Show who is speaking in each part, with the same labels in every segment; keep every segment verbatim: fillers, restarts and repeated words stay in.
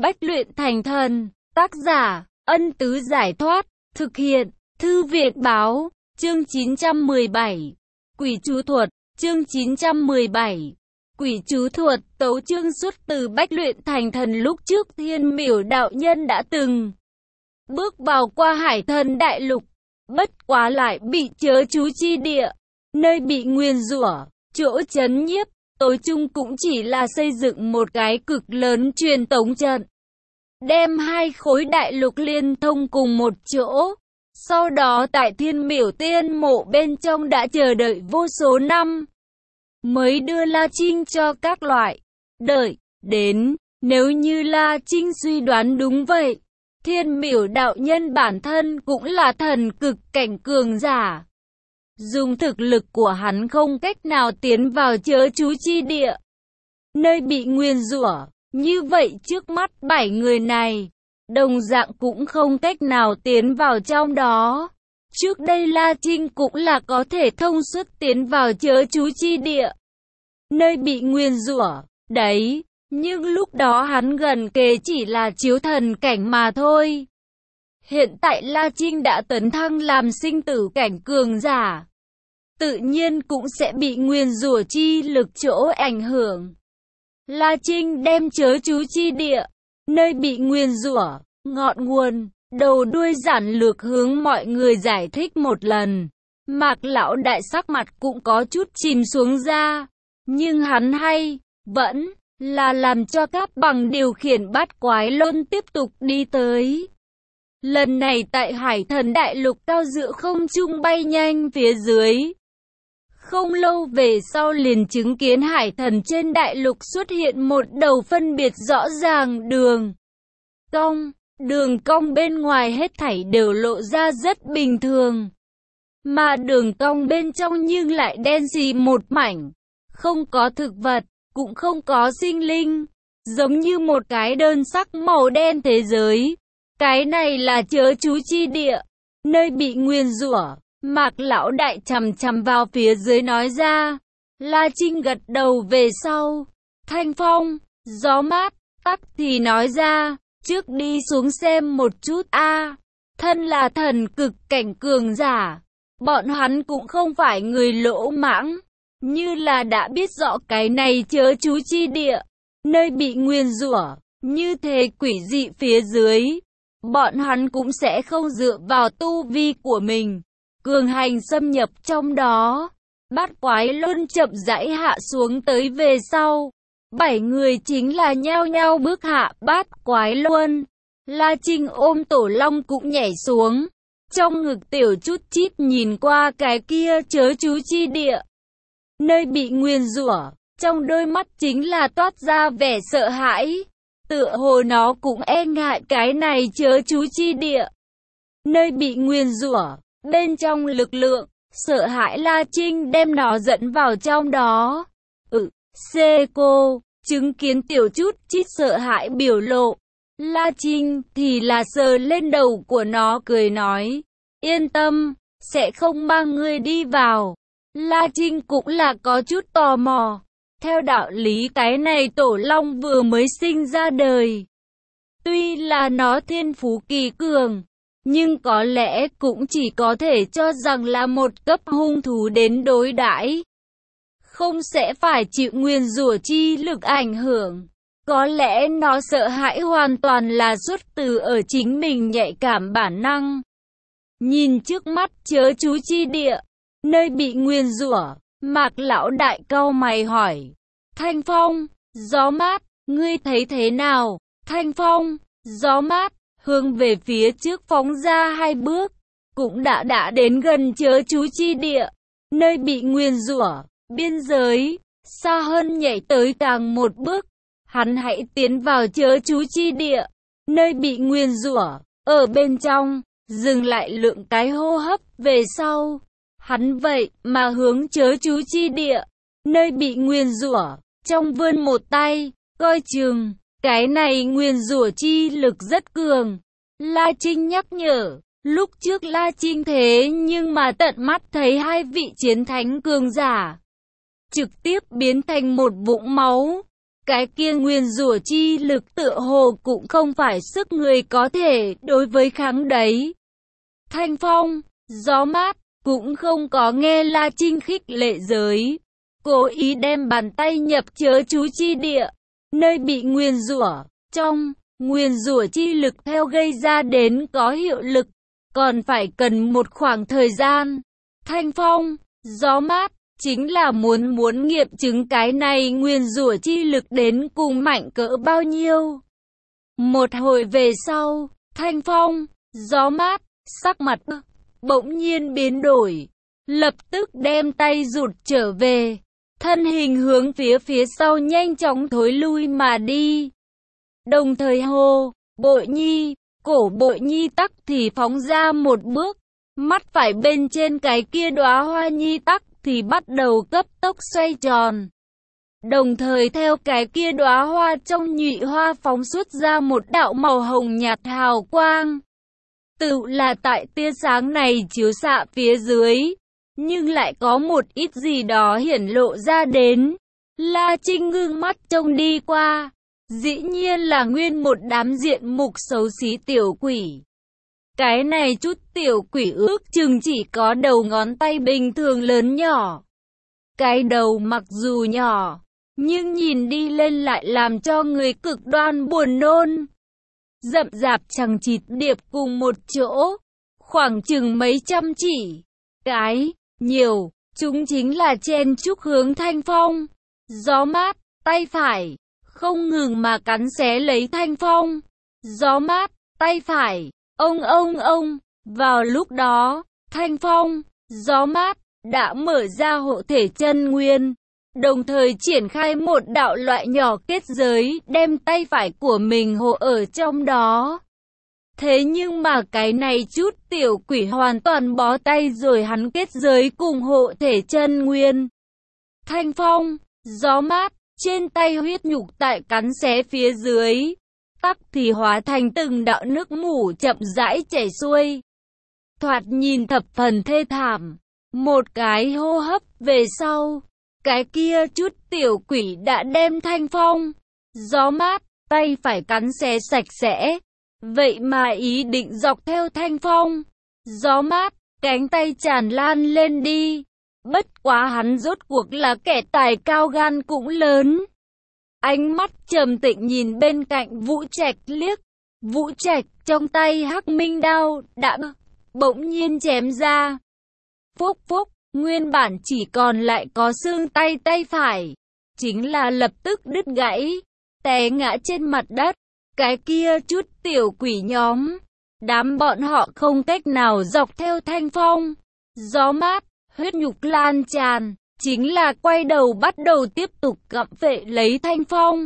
Speaker 1: Bách luyện thành thần. Tác giả, Ân Tứ Giải Thoát. Thực hiện, Thư Việt Báo. Chương chín trăm mười bảy. Quỷ chú thuật. Chương chín trăm mười bảy. Quỷ chú thuật. Tấu chương xuất từ Bách luyện thành thần. Lúc trước Thiên Miểu đạo nhân đã từng bước vào qua Hải Thần đại lục, bất quá lại bị chớ chú chi địa, nơi bị nguyền rủa, chỗ trấn nhiếp, tối chung cũng chỉ là xây dựng một cái cực lớn truyền tống trận, đem hai khối đại lục liên thông cùng một chỗ. Sau đó tại Thiên Miểu tiên mộ bên trong đã chờ đợi vô số năm, mới đưa La Trinh cho các loại. Đợi đến, nếu như La Trinh suy đoán đúng vậy, Thiên Miểu đạo nhân bản thân cũng là thần cực cảnh cường giả. Dùng thực lực của hắn không cách nào tiến vào chớ chú chi địa, nơi bị nguyền rủa, như vậy trước mắt bảy người này, đồng dạng cũng không cách nào tiến vào trong đó. Trước đây La Trinh cũng là có thể thông suốt tiến vào chớ chú chi địa, nơi bị nguyền rủa, đấy. Nhưng lúc đó hắn gần kề chỉ là chiếu thần cảnh mà thôi. Hiện tại La Trinh đã tấn thăng làm sinh tử cảnh cường giả, tự nhiên cũng sẽ bị nguyền rủa chi lực chỗ ảnh hưởng. La Trinh đem chớ chú chi địa, nơi bị nguyền rủa, ngọn nguồn, đầu đuôi giản lược hướng mọi người giải thích một lần. Mạc lão đại sắc mặt cũng có chút chìm xuống ra, nhưng hắn hay vẫn là làm cho các bằng điều khiển bát quái lôn tiếp tục đi tới. Lần này tại Hải Thần đại lục cao giữa không trung bay nhanh phía dưới. Không lâu về sau liền chứng kiến Hải Thần trên đại lục xuất hiện một đầu phân biệt rõ ràng đường cong. Đường cong bên ngoài hết thảy đều lộ ra rất bình thường, mà đường cong bên trong nhưng lại đen xì một mảnh, không có thực vật, cũng không có sinh linh, giống như một cái đơn sắc màu đen thế giới. Cái này là chớ chú chi địa, nơi bị nguyền rủa. Mạc lão đại chằm chằm vào phía dưới nói ra. La Trinh gật đầu về sau, thanh phong, gió mát, tắc thì nói ra, trước đi xuống xem một chút a. À, thân là thần cực cảnh cường giả, bọn hắn cũng không phải người lỗ mãng, như là đã biết rõ cái này chớ chú chi địa, nơi bị nguyền rủa, như thế quỷ dị phía dưới, bọn hắn cũng sẽ không dựa vào tu vi của mình, cường hành xâm nhập trong đó. Bát quái luân chậm rãi hạ xuống tới về sau, bảy người chính là nhao nhao bước hạ bát quái luân. La Trinh ôm tổ long cũng nhảy xuống, trong ngực tiểu chút chít nhìn qua cái kia chớ chú chi địa, nơi bị nguyền rủa, trong đôi mắt chính là toát ra vẻ sợ hãi, tựa hồ nó cũng e ngại cái này chớ chú chi địa, nơi bị nguyền rủa. Bên trong lực lượng, sợ hãi La Trinh đem nó dẫn vào trong đó. Ừ, xê cô, chứng kiến tiểu chút chít sợ hãi biểu lộ. La Trinh thì là sờ lên đầu của nó cười nói, yên tâm, sẽ không mang ngươi đi vào. La Trinh cũng là có chút tò mò. Theo đạo lý cái này tổ long vừa mới sinh ra đời, tuy là nó thiên phú kỳ cường, nhưng có lẽ cũng chỉ có thể cho rằng là một cấp hung thú đến đối đãi, không sẽ phải chịu nguyền rủa chi lực ảnh hưởng. Có lẽ nó sợ hãi hoàn toàn là xuất từ ở chính mình nhạy cảm bản năng. Nhìn trước mắt chớ chú chi địa, nơi bị nguyền rủa, Mạc lão đại cau mày hỏi, thanh phong, gió mát, ngươi thấy thế nào? Thanh phong, gió mát, hướng về phía trước phóng ra hai bước, cũng đã đã đến gần chớ chú chi địa, nơi bị nguyền rủa, biên giới. Xa hơn nhảy tới càng một bước, hắn hãy tiến vào chớ chú chi địa, nơi bị nguyền rủa, ở bên trong, dừng lại lượng cái hô hấp về sau. Hắn vậy mà hướng chớ chú chi địa, nơi bị nguyền rủa, trong vươn một tay, coi chừng, cái này nguyền rủa chi lực rất cường. La Trinh nhắc nhở, lúc trước La Trinh thế nhưng mà tận mắt thấy hai vị chiến thánh cường giả trực tiếp biến thành một vũng máu. cái kia nguyền rủa chi lực tựa hồ cũng không phải sức người có thể đối với kháng đấy. Thanh phong, gió mát, cũng không có nghe La Trinh khích lệ giới, cố ý đem bàn tay nhập chớ chú chi địa, nơi bị nguyền rủa, trong nguyền rủa chi lực theo gây ra đến có hiệu lực, còn phải cần một khoảng thời gian. Thanh phong, gió mát, chính là muốn muốn nghiệm chứng cái này nguyền rủa chi lực đến cùng mạnh cỡ bao nhiêu. Một hồi về sau, thanh phong, gió mát, sắc mặt bỗng nhiên biến đổi, lập tức đem tay rụt trở về, thân hình hướng phía phía sau nhanh chóng thối lui mà đi. Đồng thời hô, Bội Nhi, cổ Bội Nhi tắc thì phóng ra một bước, mắt phải bên trên cái kia đóa hoa nhi tắc thì bắt đầu cấp tốc xoay tròn. Đồng thời theo cái kia đóa hoa trong nhụy hoa phóng xuất ra một đạo màu hồng nhạt hào quang. Tự là tại tia sáng này chiếu xạ phía dưới, nhưng lại có một ít gì đó hiển lộ ra đến. La Trinh ngưng mắt trông đi qua, dĩ nhiên là nguyên một đám diện mục xấu xí tiểu quỷ. Cái này chút tiểu quỷ ước chừng chỉ có đầu ngón tay bình thường lớn nhỏ. Cái đầu mặc dù nhỏ, nhưng nhìn đi lên lại làm cho người cực đoan buồn nôn. Rậm rạp chằng chịt điệp cùng một chỗ, khoảng chừng mấy trăm chỉ. Cái, nhiều, chúng chính là chen chúc hướng thanh phong. Gió mát, tay phải, không ngừng mà cắn xé lấy thanh phong. Gió mát, tay phải, ông ông ông. Vào lúc đó, thanh phong, gió mát, đã mở ra hộ thể chân nguyên. Đồng thời triển khai một đạo loại nhỏ kết giới, đem tay phải của mình hộ ở trong đó. Thế nhưng mà cái này chút tiểu quỷ hoàn toàn bó tay rồi hắn kết giới cùng hộ thể chân nguyên. Thanh phong, gió mát, trên tay huyết nhục tại cắn xé phía dưới, tắc thì hóa thành từng đạo nước mủ chậm rãi chảy xuôi. Thoạt nhìn thập phần thê thảm. Một cái hô hấp về sau, cái kia chút tiểu quỷ đã đem thanh phong, gió mát, tay phải cắn xé sạch sẽ. Vậy mà ý định dọc theo thanh phong, gió mát, cánh tay tràn lan lên đi. Bất quá hắn rốt cuộc là kẻ tài cao gan cũng lớn. Ánh mắt trầm tĩnh nhìn bên cạnh Vũ Trạch liếc. Vũ Trạch trong tay hắc minh đao đã bỗng nhiên chém ra. Phúc phúc, nguyên bản chỉ còn lại có xương tay tay phải, chính là lập tức đứt gãy, té ngã trên mặt đất. Cái kia chút tiểu quỷ nhóm, đám bọn họ không cách nào dọc theo thanh phong, gió mát, huyết nhục lan tràn, chính là quay đầu bắt đầu tiếp tục gặm phệ lấy thanh phong.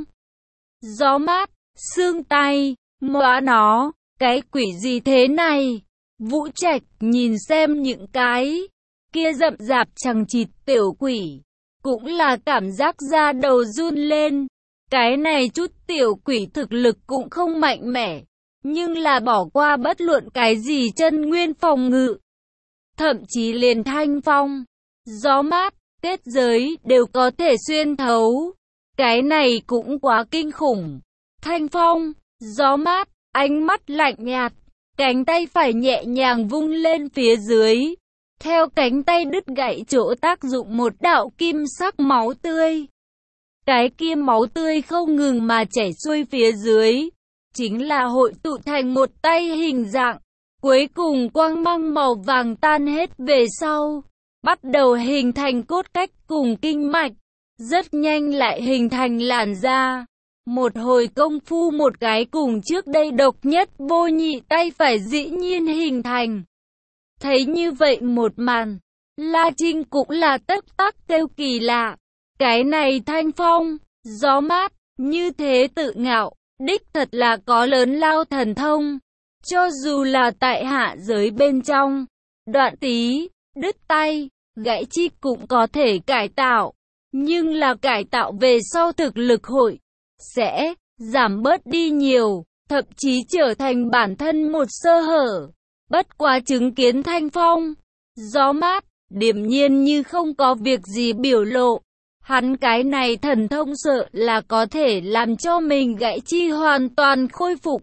Speaker 1: Gió mát, xương tay, móa nó, cái quỷ gì thế này? Vũ Trạch nhìn xem những cái kia rậm rạp chằng chịt tiểu quỷ, cũng là cảm giác da đầu run lên. Cái này chút tiểu quỷ thực lực cũng không mạnh mẽ, nhưng là bỏ qua bất luận cái gì chân nguyên phòng ngự. Thậm chí liền thanh phong, gió mát, kết giới đều có thể xuyên thấu. Cái này cũng quá kinh khủng. Thanh phong, gió mát, ánh mắt lạnh nhạt, cánh tay phải nhẹ nhàng vung lên phía dưới. Theo cánh tay đứt gãy chỗ tác dụng một đạo kim sắc máu tươi. Cái kia máu tươi không ngừng mà chảy xuôi phía dưới, chính là hội tụ thành một tay hình dạng. Cuối cùng quang mang màu vàng tan hết về sau, bắt đầu hình thành cốt cách cùng kinh mạch, rất nhanh lại hình thành làn da. Một hồi công phu một cái cùng trước đây độc nhất vô nhị tay phải dĩ nhiên hình thành. Thấy như vậy một màn, La Trinh cũng là tất tắc kêu kỳ lạ. Cái này thanh phong, gió mát, như thế tự ngạo, đích thật là có lớn lao thần thông. Cho dù là tại hạ giới bên trong, đoạn tí, đứt tay, gãy chi cũng có thể cải tạo. Nhưng là cải tạo về sau thực lực hội sẽ giảm bớt đi nhiều, thậm chí trở thành bản thân một sơ hở. Bất quá chứng kiến thanh phong, gió mát, điềm nhiên như không có việc gì biểu lộ. Hắn cái này thần thông sợ là có thể làm cho mình gãy chi hoàn toàn khôi phục.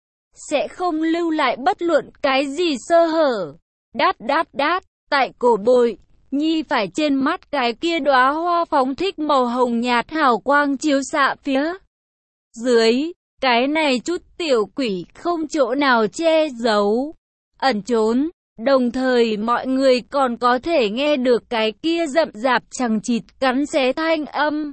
Speaker 1: Sẽ không lưu lại bất luận cái gì sơ hở. Đát đát đát, tại cổ Bội Nhi phải trên mắt cái kia đóa hoa phóng thích màu hồng nhạt hào quang chiếu xạ phía dưới. Cái này chút tiểu quỷ không chỗ nào che giấu, ẩn trốn. Đồng thời mọi người còn có thể nghe được cái kia rậm rạp chằng chịt cắn xé thanh âm.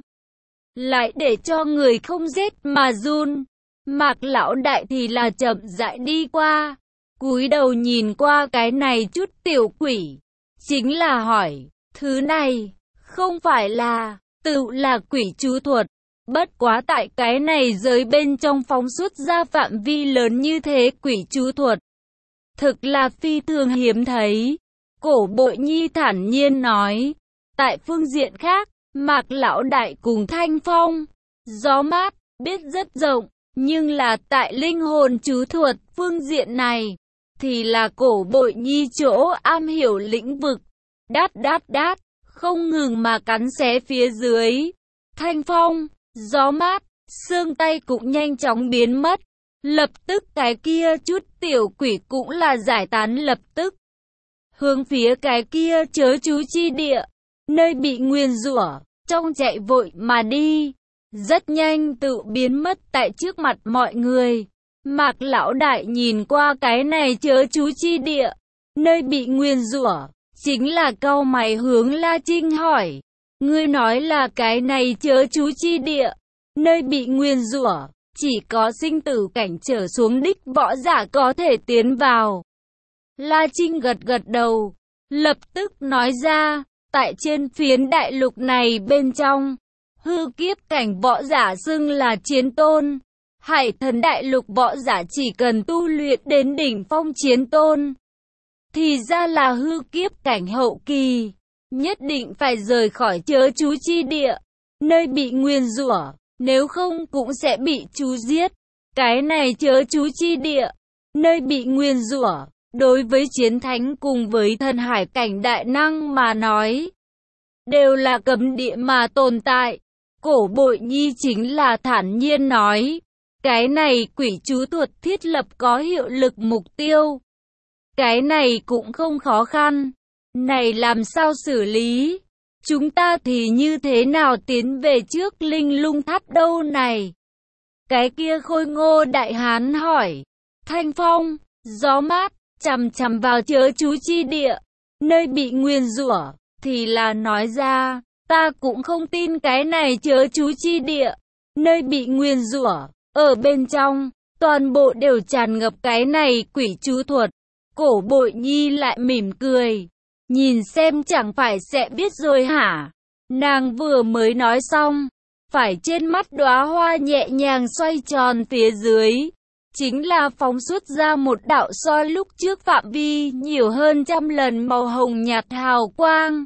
Speaker 1: Lại để cho người không rét mà run. Mạc lão đại thì là chậm rãi đi qua, cúi đầu nhìn qua cái này chút tiểu quỷ. Chính là hỏi, thứ này, không phải là, tự là quỷ chú thuật. Bất quá tại cái này giới bên trong phóng xuất ra phạm vi lớn như thế quỷ chú thuật. Thực là phi thường hiếm thấy. Cổ Bội Nhi thản nhiên nói. Tại phương diện khác, Mạc lão đại cùng Thanh Phong, Gió Mát, biết rất rộng. Nhưng là tại linh hồn chú thuật phương diện này, thì là Cổ Bội Nhi chỗ am hiểu lĩnh vực. Đát đát đát, không ngừng mà cắn xé phía dưới. Thanh Phong, Gió Mát, xương tay cũng nhanh chóng biến mất. Lập tức cái kia chút tiểu quỷ cũng là giải tán lập tức. Hướng phía cái kia chớ chú chi địa, nơi bị nguyền rủa, trong chạy vội mà đi. Rất nhanh tự biến mất tại trước mặt mọi người. Mạc lão đại nhìn qua cái này chớ chú chi địa, nơi bị nguyền rủa, chính là cau mày hướng La Trinh hỏi. Ngươi nói là cái này chớ chú chi địa, nơi bị nguyền rủa, chỉ có sinh tử cảnh trở xuống đích võ giả có thể tiến vào. La Trinh gật gật đầu, lập tức nói ra, tại trên phiến đại lục này bên trong, hư kiếp cảnh võ giả xưng là chiến tôn. Hải thần đại lục võ giả chỉ cần tu luyện đến đỉnh phong chiến tôn, thì ra là hư kiếp cảnh hậu kỳ, nhất định phải rời khỏi chớ chú chi địa, nơi bị nguyền rủa, nếu không cũng sẽ bị chú giết. Cái này chớ chú chi địa, nơi bị nguyền rủa, đối với chiến thánh cùng với thần hải cảnh đại năng mà nói, đều là cấm địa mà tồn tại. Cổ Bội Nhi chính là thản nhiên nói, cái này quỷ chú thuật thiết lập có hiệu lực mục tiêu. Cái này cũng không khó khăn. Này làm sao xử lý? Chúng ta thì như thế nào tiến về trước linh lung tháp đâu này? Cái kia khôi ngô đại hán hỏi. Thanh Phong, Gió Mát, chằm chằm vào chớ chú chi địa, nơi bị nguyền rủa, thì là nói ra, ta cũng không tin cái này chớ chú chi địa, nơi bị nguyền rủa, ở bên trong, toàn bộ đều tràn ngập cái này quỷ chú thuật. Cổ Bội Nhi lại mỉm cười, nhìn xem chẳng phải sẽ biết rồi hả? Nàng vừa mới nói xong, phải trên mắt đóa hoa nhẹ nhàng xoay tròn phía dưới, chính là phóng xuất ra một đạo so lúc trước phạm vi nhiều hơn trăm lần màu hồng nhạt hào quang.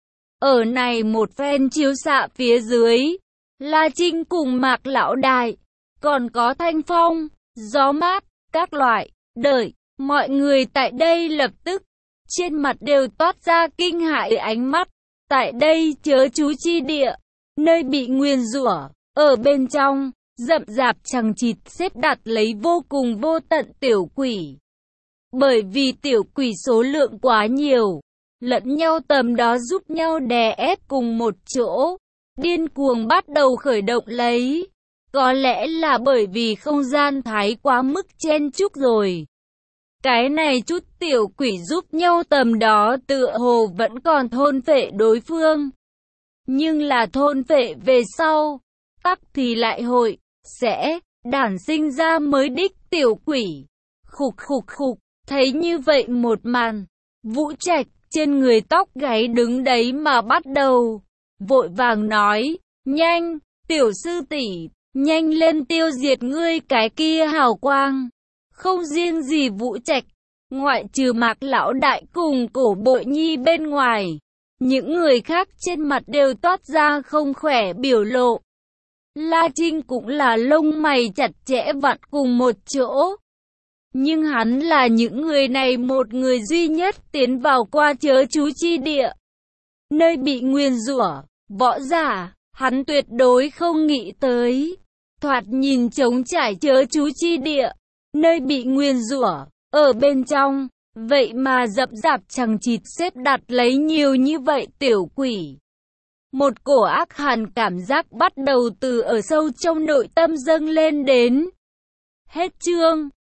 Speaker 1: Ở này một phen chiếu xạ phía dưới, La Trinh cùng Mạc lão đại, còn có Thanh Phong, Gió Mát, các loại, đợi, mọi người tại đây lập tức, trên mặt đều toát ra kinh hãi ánh mắt. Tại đây chớ chú chi địa, nơi bị nguyền rủa, ở bên trong, rậm rạp chằng chịt xếp đặt lấy vô cùng vô tận tiểu quỷ. Bởi vì tiểu quỷ số lượng quá nhiều, lẫn nhau tầm đó giúp nhau đè ép cùng một chỗ, điên cuồng bắt đầu khởi động lấy. Có lẽ là bởi vì không gian thái quá mức chen chúc rồi. Cái này chút tiểu quỷ giúp nhau tầm đó tựa hồ vẫn còn thôn phệ đối phương. Nhưng là thôn phệ về sau, tắc thì lại hội, sẽ, đản sinh ra mới đích tiểu quỷ. Khục khục khục, thấy như vậy một màn, Vũ Trạch trên người tóc gáy đứng đấy mà bắt đầu. Vội vàng nói, nhanh, tiểu sư tỷ, nhanh lên tiêu diệt ngươi cái kia hào quang. Không riêng gì Vũ Trạch, ngoại trừ Mạc lão đại cùng Cổ Bội Nhi bên ngoài, những người khác trên mặt đều toát ra không khỏe biểu lộ. La Trinh cũng là lông mày chặt chẽ vặn cùng một chỗ. Nhưng hắn là những người này một người duy nhất tiến vào qua chớ chú chi địa, nơi bị nguyền rủa, Võ giả, hắn tuyệt đối không nghĩ tới. Thoạt nhìn trống trải chớ chú chi địa, nơi bị nguyền rủa, ở bên trong, vậy mà dập dạp chằng chịt xếp đặt lấy nhiều như vậy tiểu quỷ. Một cổ ác hàn cảm giác bắt đầu từ ở sâu trong nội tâm dâng lên đến. Hết chương.